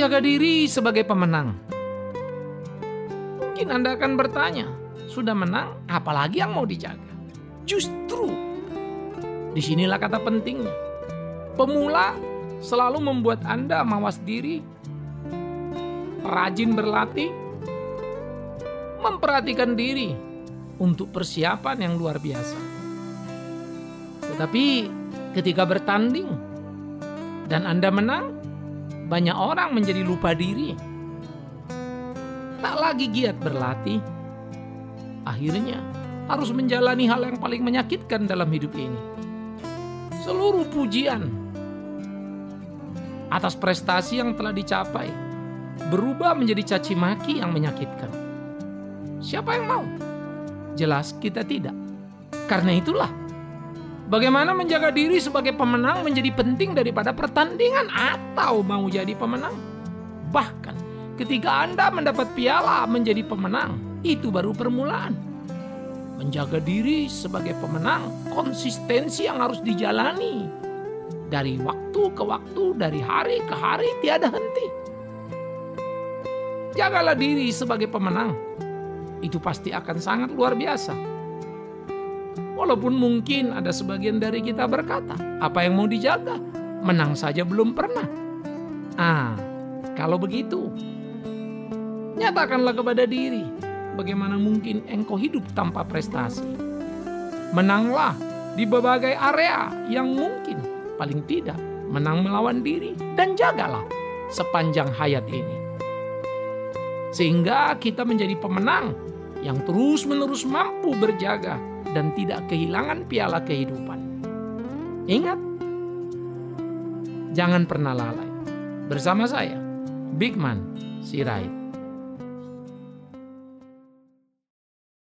Menjaga diri sebagai pemenang. Mungkin Anda akan bertanya, sudah menang, apalagi yang mau dijaga? Justru, disinilah kata pentingnya. Pemula selalu membuat Anda mawas diri, rajin berlatih, memperhatikan diri untuk persiapan yang luar biasa. Tetapi ketika bertanding dan Anda menang, banyak orang menjadi lupa diri, tak lagi giat berlatih. Akhirnya harus menjalani hal yang paling menyakitkan dalam hidup ini. Seluruh pujian atas prestasi yang telah dicapai berubah menjadi caci maki yang menyakitkan. Siapa yang mau? Jelas kita tidak. Karena itulah, bagaimana menjaga diri sebagai pemenang menjadi penting daripada pertandingan atau mau jadi pemenang. Bahkan ketika Anda mendapat piala menjadi pemenang, itu baru permulaan. Menjaga diri sebagai pemenang, konsistensi yang harus dijalani. Dari waktu ke waktu, dari hari ke hari, tiada henti. Jagalah diri sebagai pemenang. Itu pasti akan sangat luar biasa. Walaupun mungkin ada sebagian dari kita berkata, apa yang mau dijaga? Menang saja belum pernah. Kalau begitu, nyatakanlah kepada diri, bagaimana mungkin engkau hidup tanpa prestasi? Menanglah di berbagai area yang mungkin, paling tidak menang melawan diri, dan jagalah sepanjang hayat ini. Sehingga kita menjadi pemenang yang terus-menerus mampu berjaga dan tidak kehilangan piala kehidupan. Ingat, jangan pernah lalai. Bersama saya, Bigman Sirait.